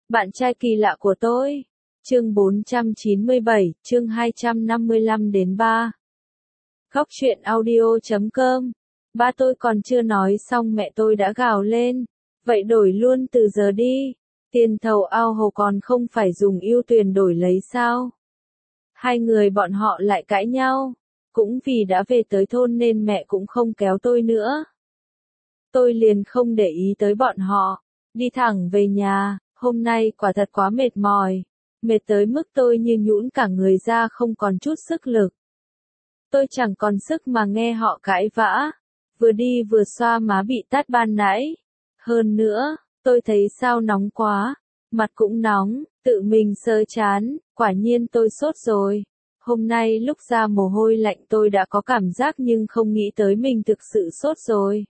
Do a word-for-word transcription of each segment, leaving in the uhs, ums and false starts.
Bạn trai kỳ lạ của tôi. Chương bốn trăm chín mươi bảy, chương hai trăm năm mươi lăm đến ba. Góc truyện audio chấm com. Ba tôi còn chưa nói xong mẹ tôi đã gào lên. Vậy đổi luôn từ giờ đi. Tiền thầu ao hồ còn không phải dùng ưu tuyền đổi lấy sao? Hai người bọn họ lại cãi nhau. Cũng vì đã về tới thôn nên mẹ cũng không kéo tôi nữa. Tôi liền không để ý tới bọn họ. Đi thẳng về nhà. Hôm nay quả thật quá mệt mỏi. Mệt tới mức tôi như nhũn cả người ra không còn chút sức lực. Tôi chẳng còn sức mà nghe họ cãi vã. Vừa đi vừa xoa má bị tát ban nãy. Hơn nữa, tôi thấy sao nóng quá. Mặt cũng nóng, tự mình sơ chán, quả nhiên tôi sốt rồi. Hôm nay lúc ra mồ hôi lạnh tôi đã có cảm giác nhưng không nghĩ tới mình thực sự sốt rồi.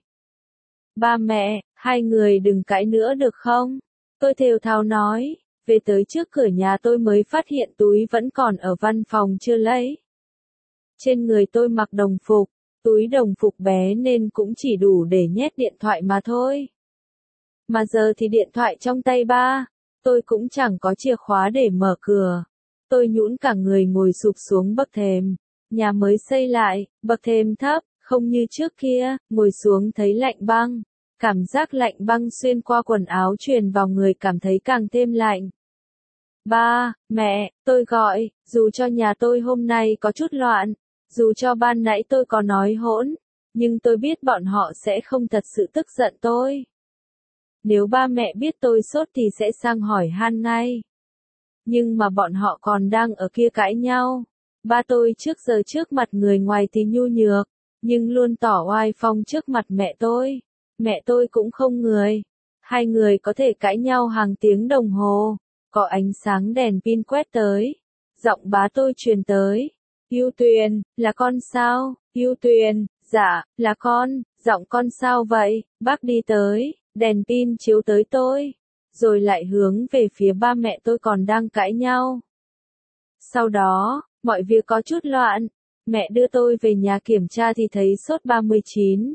Ba mẹ, hai người đừng cãi nữa được không? Tôi thều thào nói, về tới trước cửa nhà tôi mới phát hiện túi vẫn còn ở văn phòng chưa lấy. Trên người tôi mặc đồng phục, túi đồng phục bé nên cũng chỉ đủ để nhét điện thoại mà thôi. Mà giờ thì điện thoại trong tay ba, tôi cũng chẳng có chìa khóa để mở cửa. Tôi nhũn cả người ngồi sụp xuống bậc thềm, nhà mới xây lại, bậc thềm thấp, không như trước kia, ngồi xuống thấy lạnh băng. Cảm giác lạnh băng xuyên qua quần áo truyền vào người cảm thấy càng thêm lạnh. Ba, mẹ, tôi gọi, dù cho nhà tôi hôm nay có chút loạn, dù cho ban nãy tôi có nói hỗn, nhưng tôi biết bọn họ sẽ không thật sự tức giận tôi. Nếu ba mẹ biết tôi sốt thì sẽ sang hỏi han ngay. Nhưng mà bọn họ còn đang ở kia cãi nhau. Ba tôi trước giờ trước mặt người ngoài thì nhu nhược, nhưng luôn tỏ oai phong trước mặt mẹ tôi. Mẹ tôi cũng không người. Hai người có thể cãi nhau hàng tiếng đồng hồ. Có ánh sáng đèn pin quét tới. Giọng bá tôi truyền tới. Ưu Tuyền, là con sao? Ưu Tuyền, dạ, là con. Giọng con sao vậy? Bác đi tới. Đèn pin chiếu tới tôi. Rồi lại hướng về phía ba mẹ tôi còn đang cãi nhau. Sau đó, mọi việc có chút loạn. Mẹ đưa tôi về nhà kiểm tra thì thấy sốt ba mươi chín.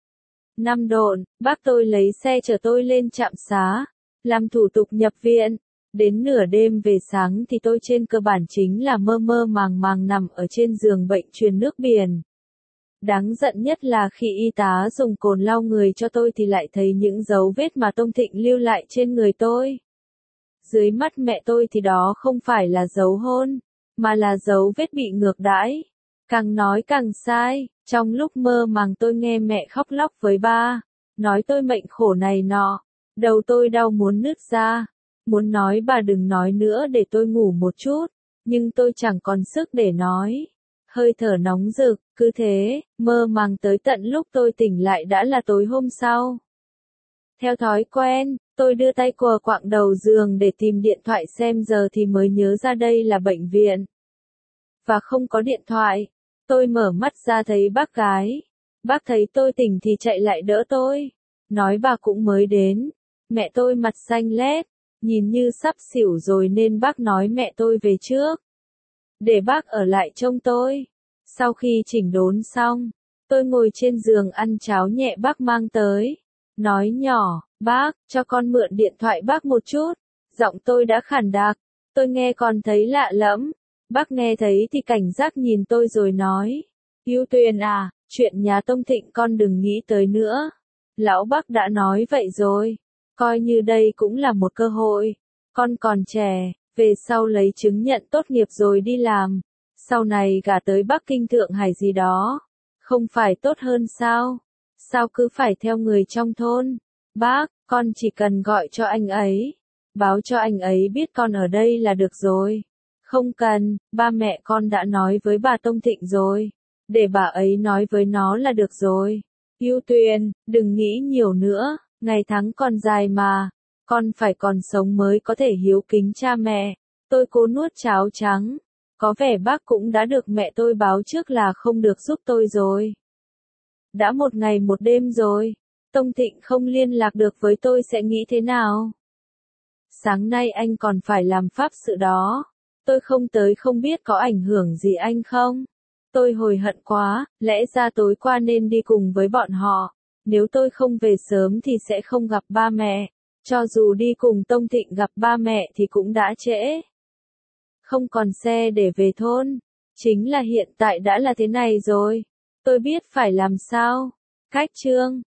Năm độn, bác tôi lấy xe chở tôi lên trạm xá, làm thủ tục nhập viện. Đến nửa đêm về sáng thì tôi trên cơ bản chính là mơ mơ màng màng nằm ở trên giường bệnh truyền nước biển. Đáng giận nhất là khi y tá dùng cồn lau người cho tôi thì lại thấy những dấu vết mà Tông Thịnh lưu lại trên người tôi. Dưới mắt mẹ tôi thì đó không phải là dấu hôn, mà là dấu vết bị ngược đãi. Càng nói càng sai, trong lúc mơ màng tôi nghe mẹ khóc lóc với ba, nói tôi mệnh khổ này nọ, đầu tôi đau muốn nứt ra, muốn nói bà đừng nói nữa để tôi ngủ một chút, nhưng tôi chẳng còn sức để nói. Hơi thở nóng rực, cứ thế, mơ màng tới tận lúc tôi tỉnh lại đã là tối hôm sau. Theo thói quen, tôi đưa tay quờ quạng đầu giường để tìm điện thoại xem giờ thì mới nhớ ra đây là bệnh viện. Và không có điện thoại. Tôi mở mắt ra thấy bác gái. Bác thấy tôi tỉnh thì chạy lại đỡ tôi. Nói bà cũng mới đến. Mẹ tôi mặt xanh lét, nhìn như sắp xỉu rồi nên bác nói mẹ tôi về trước. Để bác ở lại trông tôi. Sau khi chỉnh đốn xong, tôi ngồi trên giường ăn cháo nhẹ bác mang tới. Nói nhỏ, bác, cho con mượn điện thoại bác một chút. Giọng tôi đã khản đặc, tôi nghe còn thấy lạ lẫm. Bác nghe thấy thì cảnh giác nhìn tôi rồi nói. Ưu Tuyền à, chuyện nhà Tông Thịnh con đừng nghĩ tới nữa. Lão bác đã nói vậy rồi. Coi như đây cũng là một cơ hội. Con còn trẻ, về sau lấy chứng nhận tốt nghiệp rồi đi làm. Sau này gả tới Bắc Kinh Thượng Hải gì đó. Không phải tốt hơn sao? Sao cứ phải theo người trong thôn? Bác, con chỉ cần gọi cho anh ấy. Báo cho anh ấy biết con ở đây là được rồi. Không cần, ba mẹ con đã nói với bà Tông Thịnh rồi. Để bà ấy nói với nó là được rồi. Ưu Tuyền, đừng nghĩ nhiều nữa, ngày tháng còn dài mà. Con phải còn sống mới có thể hiếu kính cha mẹ. Tôi cố nuốt cháo trắng. Có vẻ bác cũng đã được mẹ tôi báo trước là không được giúp tôi rồi. Đã một ngày một đêm rồi. Tông Thịnh không liên lạc được với tôi sẽ nghĩ thế nào? Sáng nay anh còn phải làm pháp sự đó. Tôi không tới không biết có ảnh hưởng gì anh không? Tôi hối hận quá, lẽ ra tối qua nên đi cùng với bọn họ. Nếu tôi không về sớm thì sẽ không gặp ba mẹ. Cho dù đi cùng Tông Thịnh gặp ba mẹ thì cũng đã trễ. Không còn xe để về thôn. Chính là hiện tại đã là thế này rồi. Tôi biết phải làm sao. Cách chương